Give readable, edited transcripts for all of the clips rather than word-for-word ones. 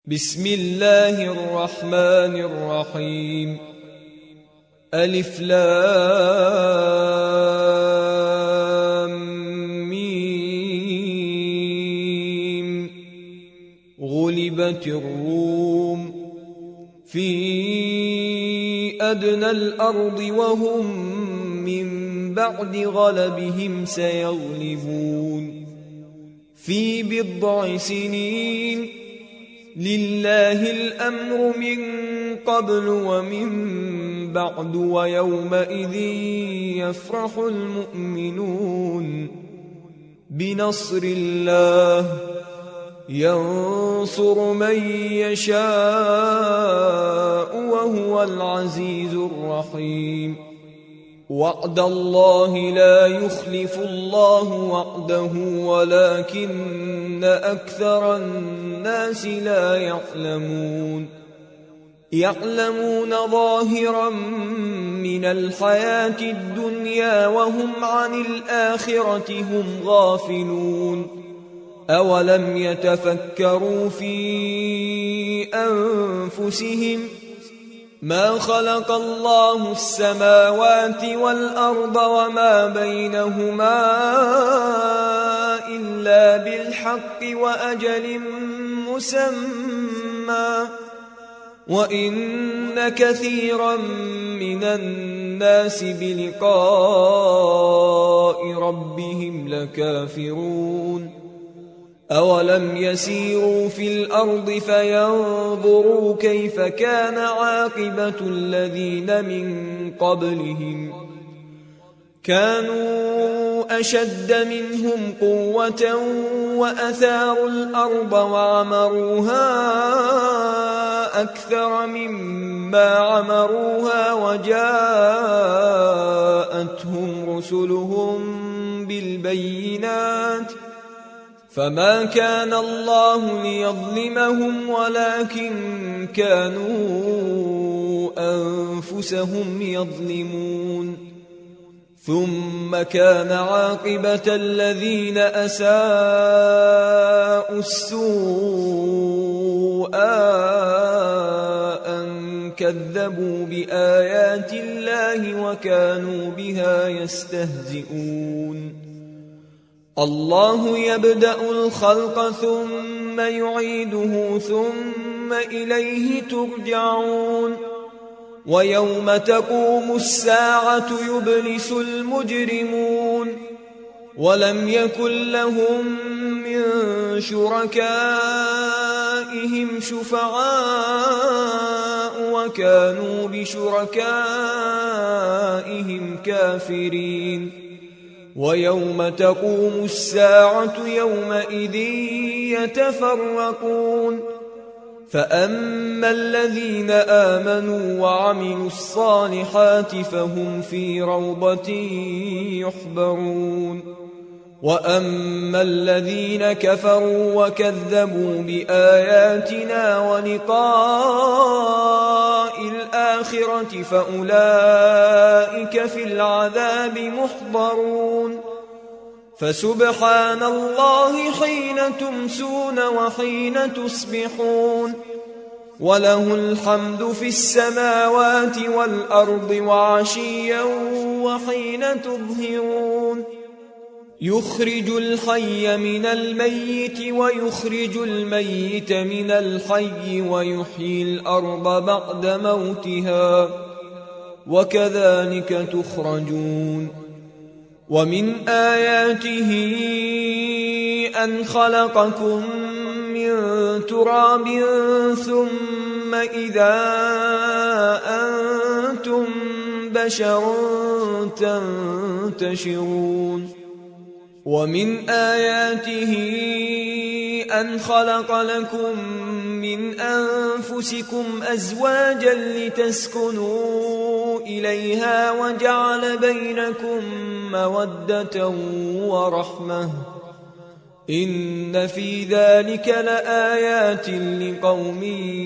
بسم الله الرحمن الرحيم. ألف لام ميم. غلبت الروم في أدنى الأرض وهم من بعد غلبهم سيغلبون في بضع سنين. لله الأمر من قبل ومن بعد ويومئذ يفرح المؤمنون بنصر الله ينصر من يشاء وهو العزيز الرحيم. وعد الله لا يخلف الله وعده ولكن أكثر الناس لا يعلمون ظاهرا من الحياة الدنيا وهم عن الآخرة هم غافلون. أولم يتفكروا في أنفسهم ما خلق الله السماوات والأرض وما بينهما إلا بالحق وأجل مسمى وإن كثيرا من الناس بلقاء ربهم لكافرون. أولم يسيروا في الأرض فينظروا كيف كان عاقبة الذين من قبلهم كانوا أشد منهم قوة وأثاروا الأرض وعمروها أكثر مما عمروها وجاءتهم رسلهم بالبينات فما كان الله ليظلمهم ولكن كانوا أنفسهم يظلمون. ثم كان عاقبة الذين أساءوا السوء أن كذبوا بآيات الله وكانوا بها يستهزئون. الله يبدأ الخلق ثم يعيده ثم إليه ترجعون. ويوم تقوم الساعة يبلس المجرمون ولم يكن لهم من شركائهم شفعاء وكانوا بشركائهم كافرين. ويوم تقوم الساعة يومئذ يتفرقون فأما الذين آمنوا وعملوا الصالحات فهم في روضة يحبرون. وأما الذين كفروا وكذبوا بآياتنا ولقاء الآخرة فأولئك في العذاب محضرون. فسبحان الله حين تمسون وحين تصبحون وله الحمد في السماوات والأرض وعشيا وحين تظهرون. يخرج الحي من الميت ويخرج الميت من الحي ويحيي الأرض بعد موتها وكذلك تخرجون. ومن آياته أن خلقكم من تراب ثم إذا أنتم بشر تنتشرون. ومن آياته أن خلق لكم من أنفسكم أزواجا لتسكنوا إليها وجعل بينكم مودة ورحمة إن في ذلك لآيات لقوم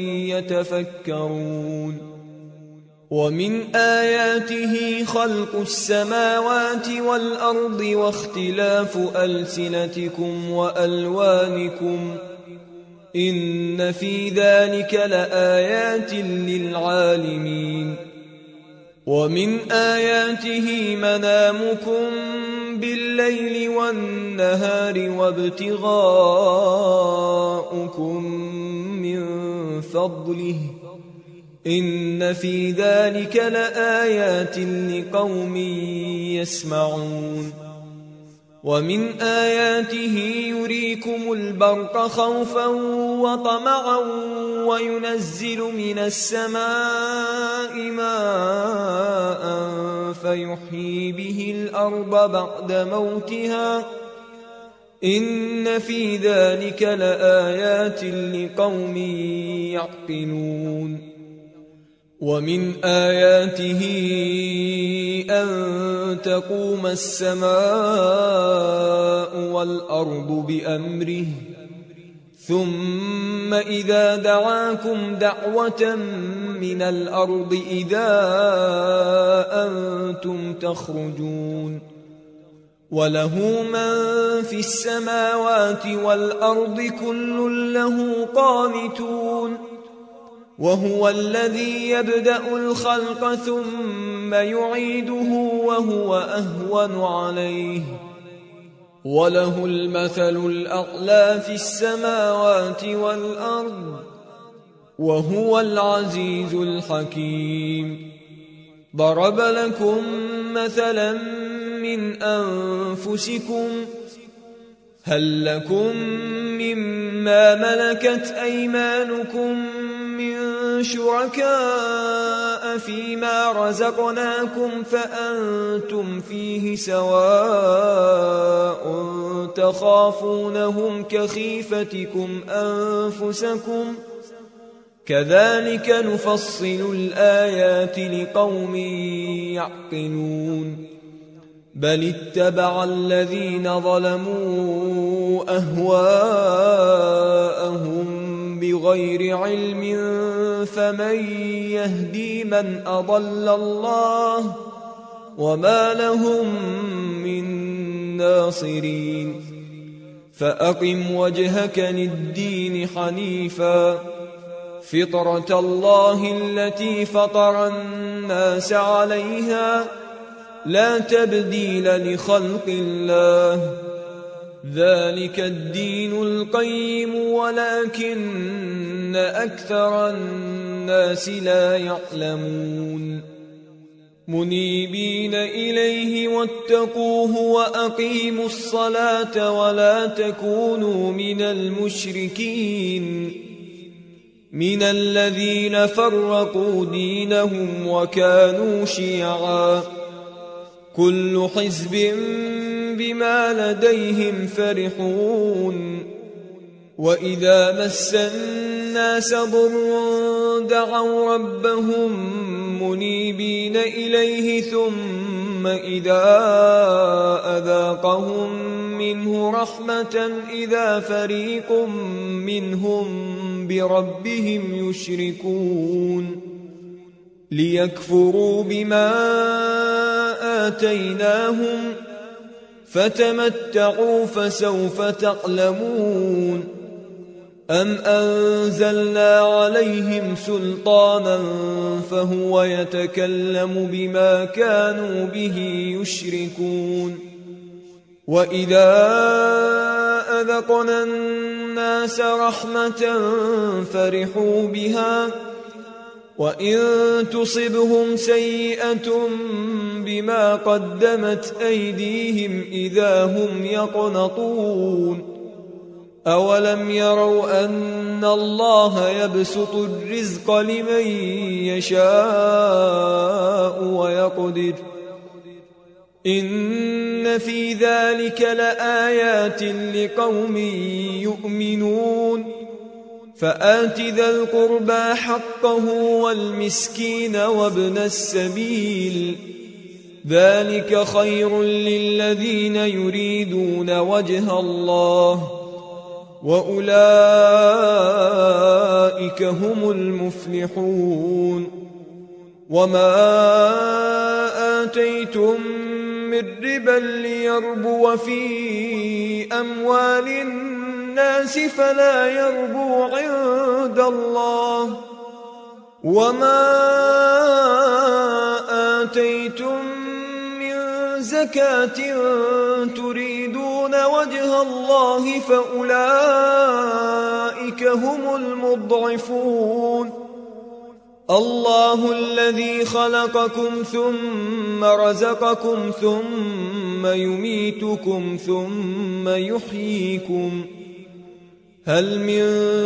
يتفكرون. ومن آياته خلق السماوات والأرض واختلاف ألسنتكم وألوانكم إن في ذلك لآيات للعالمين ومن آياته منامكم بالليل والنهار وابتغاؤكم من فضله إن في ذلك لآيات لقوم يسمعون ومن آياته يريكم البرق خوفا وطمعا وينزل من السماء ماء فيحيي به الأرض بعد موتها إن في ذلك لآيات لقوم يعقلون ومن آياته أن تقوم السماء والأرض بأمره ثم إذا دعاكم دعوة من الأرض إذا أنتم تخرجون وله من في السماوات والأرض كل له قانتون وهو الذي يبدأ الخلق ثم يعيده وهو أهون عليه وله المثل الأعلى في السماوات والأرض وهو العزيز الحكيم ضرب لكم مثلا من أنفسكم هل لكم مما ملكت أيمانكم من شركاء فيما رزقناكم فأنتم فيه سواء تخافونهم كخيفتكم أنفسكم كذلك نفصل الآيات لقوم يعقلون بل اتبع الذين ظلموا أهواءهم بغير علم فمن يهدي من أضل الله وما لهم من ناصرين فأقم وجهك للدين حنيفا فطرة الله التي فطر الناس عليها لا تبديل لخلق الله ذلك الدين القيم ولكن أكثر الناس لا يعلمون منيبين إليه واتقوه وأقيموا الصلاة ولا تكونوا من المشركين من الذين فرقوا دينهم وكانوا شيعا كل حزب بما لديهم فرحون وإذا مس الناس ضر دعوا ربهم منيبين إليه ثم إذا أذاقهم منه رحمة إذا فريق منهم بربهم يشركون ليكفروا بما آتيناهم فتمتعوا فسوف تعلمون أم أنزلنا عليهم سلطانا فهو يتكلم بما كانوا به يشركون وإذا أذقنا الناس رحمة فرحوا بها وإن تصبهم سيئة بما قدمت أيديهم إذا هم يقنطون أولم يروا أن الله يبسط الرزق لمن يشاء ويقدر إن في ذلك لآيات لقوم يؤمنون فآت ذا القربى حقه والمسكين وابن السبيل ذلك خير للذين يريدون وجه الله وأولئك هم المفلحون وما آتيتم من ربا ليربو في أموال الناس فلا يربو عند الله وما آتيتم من زكاة تريدون وجه الله فأولئك هم المضعفون الله الذي خلقكم ثم رزقكم ثم يميتكم ثم يحييكم هل من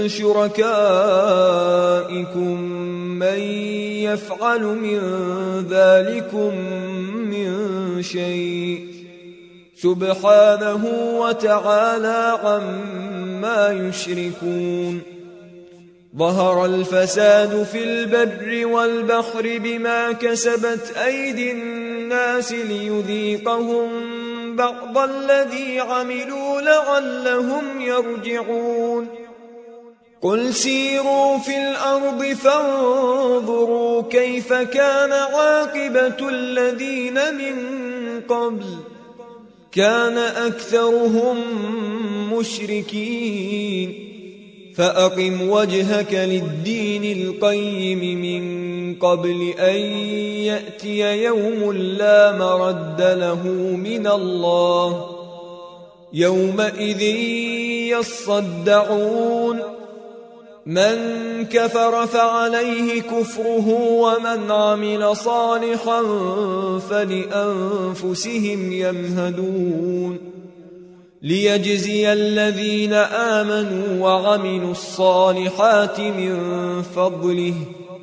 شركائكم من يفعل من ذلكم من شيء سبحانه وتعالى عما يشركون ظهر الفساد في البر والبحر بما كسبت أيدي الناس ليذيقهم بعض الذي عملوا لعلهم يرجعون قل سيروا في الأرض فانظروا كيف كان عاقبة الذين من قبل كان أكثرهم مشركين فأقم وجهك للدين القيم من قبل أن يأتي يوم لا مرد له من الله يومئذ يصدعون من كفر فعليه كفره ومن عمل صالحا فلأنفسهم يمهدون ليجزي الذين آمنوا وعملوا الصالحات من فضله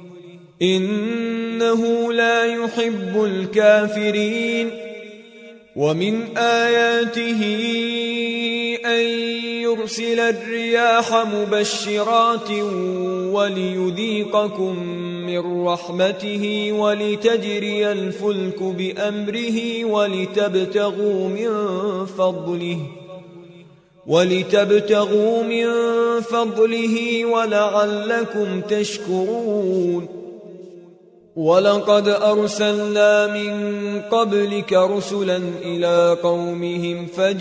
إنه لا يحب الكافرين ومن آياته أن يرسل الرياح مبشرات وليذيقكم من رحمته ولتجري الفلك بأمره ولتبتغوا من فضله ولعلكم تشكرون ولقد أرسلنا من قبلك رسلا إلى قومهم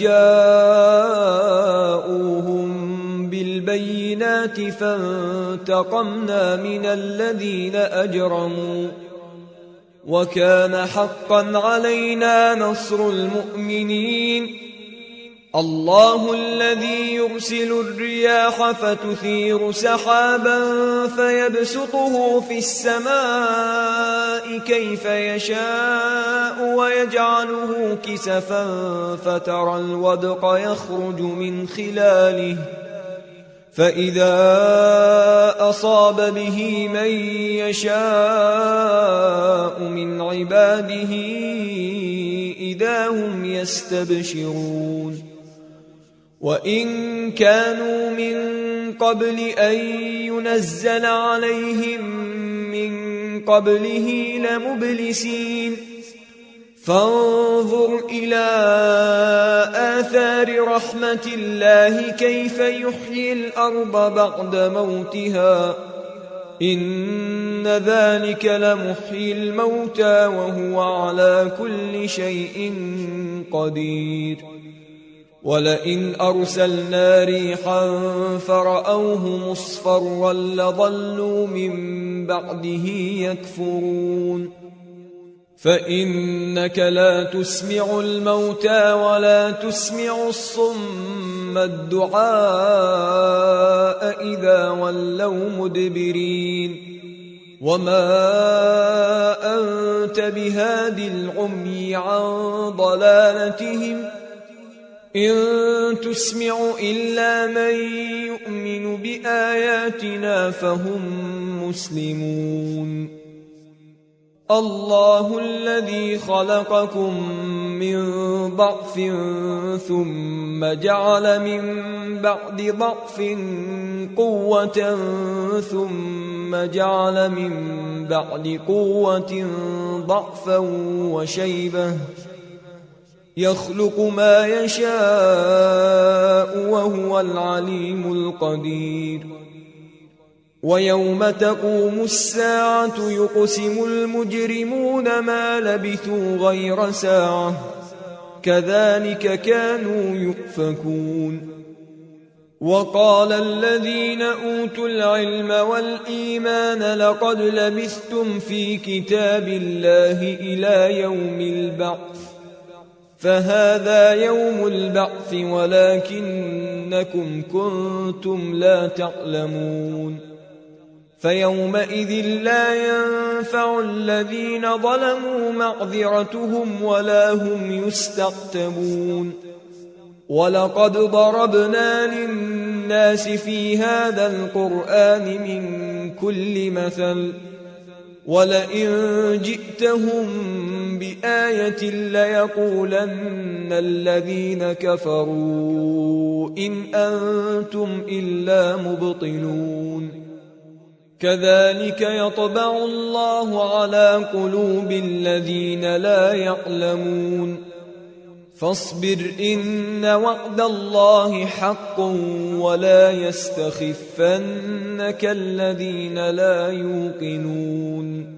فجاءوهم بالبينات فانتقمنا من الذين أجرموا وكان حقا علينا نصر المؤمنين الله الذي يرسل الرياح فتثير سحابا فيبسطه في السماء كيف يشاء ويجعله كسفا فترى الودق يخرج من خلاله فإذا أصاب به من يشاء من عباده إذا هم يستبشرون وإن كانوا من قبل أن ينزل عليهم من قبله لمبلسين فانظر إلى آثار رحمة الله كيف يحيي الأرض بعد موتها إن ذلك لمحيي الموتى وهو على كل شيء قدير ولئن أرسلنا ريحا فرأوه مصفرا لظلوا من بعده يكفرون فإنك لا تسمع الموتى ولا تسمع الصم الدعاء إذا ولوا مدبرين وما أنت بهاد العمي عن ضلالتهم إن تسمع إلا من يؤمن بآياتنا فهم مسلمون الله الذي خلقكم من ضعف ثم جعل من بعد ضعف قوة ثم جعل من بعد قوة ضعفا وشيبة يخلق ما يشاء وهو العليم القدير ويوم تقوم الساعة يقسم المجرمون ما لبثوا غير ساعة كذلك كانوا يؤفكون وقال الذين أوتوا العلم والإيمان لقد لبثتم في كتاب الله إلى يوم البعث فهذا يوم البعث ولكنكم كنتم لا تعلمون فيومئذ لا ينفع الذين ظلموا معذرتهم ولا هم يستعتبون ولقد ضربنا للناس في هذا القرآن من كل مثل ولئن جئتهم بآية ليقولن الذين كفروا إن أنتم إلا مبطلون كذلك يطبع الله على قلوب الذين لا يعلمون فاصبر إن وعد الله حق ولا يستخفنك الذين لا يوقنون